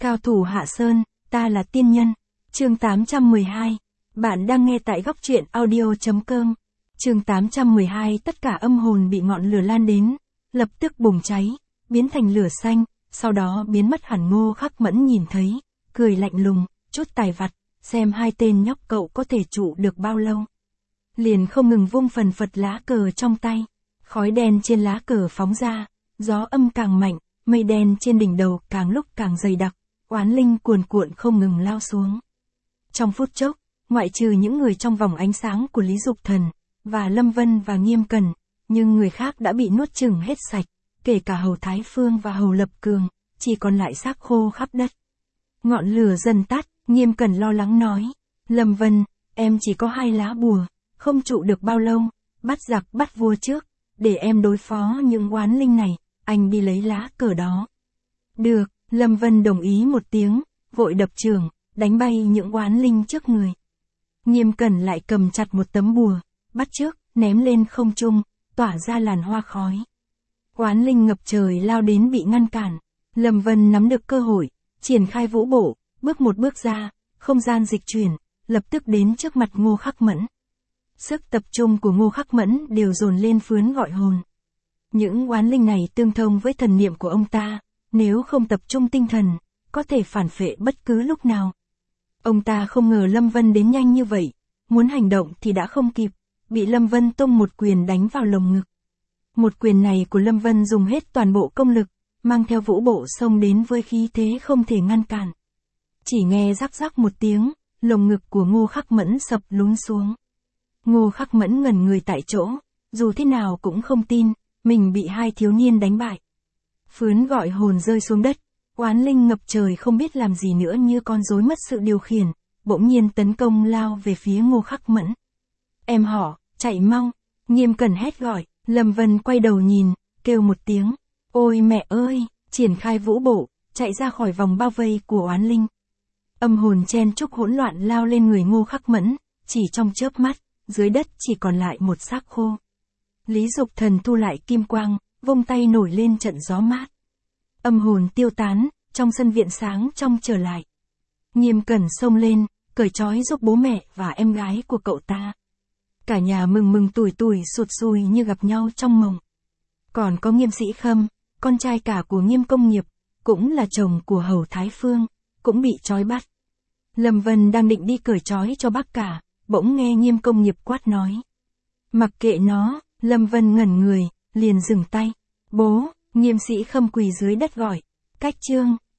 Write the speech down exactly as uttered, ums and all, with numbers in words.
Cao thủ Hạ Sơn, ta là tiên nhân. Chương tám trăm mười hai. Bạn đang nghe tại góc truyện audio chấm com. Chương tám trăm mười hai. Tất cả âm hồn bị ngọn lửa lan đến, lập tức bùng cháy, biến thành lửa xanh, sau đó biến mất hẳn. Ngô Khắc Mẫn nhìn thấy, cười lạnh lùng, chút tài vặt, xem hai tên nhóc cậu có thể trụ được bao lâu. Liền không ngừng vung phần phật lá cờ trong tay, khói đen trên lá cờ phóng ra, gió âm càng mạnh, mây đen trên đỉnh đầu càng lúc càng dày đặc, oán linh cuồn cuộn không ngừng lao xuống. Trong phút chốc, ngoại trừ những người trong vòng ánh sáng của Lý Dục Thần, và Lâm Vân và Nghiêm Cẩn, nhưng người khác đã bị nuốt chửng hết sạch, kể cả Hầu Thái Phương và Hầu Lập Cường, chỉ còn lại xác khô khắp đất. Ngọn lửa dần tắt, Nghiêm Cẩn lo lắng nói, Lâm Vân, em chỉ có hai lá bùa, không trụ được bao lâu, bắt giặc bắt vua trước, để em đối phó những oán linh này, anh đi lấy lá cờ đó. Được, Lâm Vân đồng ý một tiếng, vội đập trường, đánh bay những oán linh trước người. Nghiêm Cẩn lại cầm chặt một tấm bùa, bắt trước, ném lên không trung, tỏa ra làn hoa khói. Oán linh ngập trời lao đến bị ngăn cản. Lâm Vân nắm được cơ hội, triển khai vũ bộ, bước một bước ra, không gian dịch chuyển, lập tức đến trước mặt Ngô Khắc Mẫn. Sức tập trung của Ngô Khắc Mẫn đều dồn lên phướn gọi hồn. Những oán linh này tương thông với thần niệm của ông ta, nếu không tập trung tinh thần, có thể phản phệ bất cứ lúc nào. Ông ta không ngờ Lâm Vân đến nhanh như vậy, muốn hành động thì đã không kịp, bị Lâm Vân tung một quyền đánh vào lồng ngực. Một quyền này của Lâm Vân dùng hết toàn bộ công lực, mang theo vũ bộ xông đến với khí thế không thể ngăn cản. Chỉ nghe rắc rắc một tiếng, lồng ngực của Ngô Khắc Mẫn sập lún xuống. Ngô Khắc Mẫn ngẩn người tại chỗ, dù thế nào cũng không tin, mình bị hai thiếu niên đánh bại. Phướn gọi hồn rơi xuống đất, oán linh ngập trời không biết làm gì nữa như con rối mất sự điều khiển, bỗng nhiên tấn công lao về phía Ngô Khắc Mẫn. Em họ, chạy mau, Nghiêm Cẩn hét gọi, Lâm Vân quay đầu nhìn, kêu một tiếng, ôi mẹ ơi, triển khai vũ bộ, chạy ra khỏi vòng bao vây của oán linh. Âm hồn chen chúc hỗn loạn lao lên người Ngô Khắc Mẫn, chỉ trong chớp mắt, dưới đất chỉ còn lại một xác khô. Lý Dục Thần thu lại kim quang, vung tay nổi lên trận gió mát. Âm hồn tiêu tán, trong sân viện sáng trong trở lại. Nghiêm Cẩn xông lên, cởi trói giúp bố mẹ và em gái của cậu ta. Cả nhà mừng mừng tủi tủi sụt sùi như gặp nhau trong mộng. Còn có Nghiêm Sĩ Khâm, con trai cả của Nghiêm Công Nghiệp, cũng là chồng của Hầu Thái Phương, cũng bị trói bắt. Lâm Vân đang định đi cởi trói cho bác cả, bỗng nghe Nghiêm Công Nghiệp quát nói. Mặc kệ nó, Lâm Vân ngẩn người, liền dừng tay. Bố, Nghiêm Sĩ Khâm quỳ dưới đất gọi. Cách chương.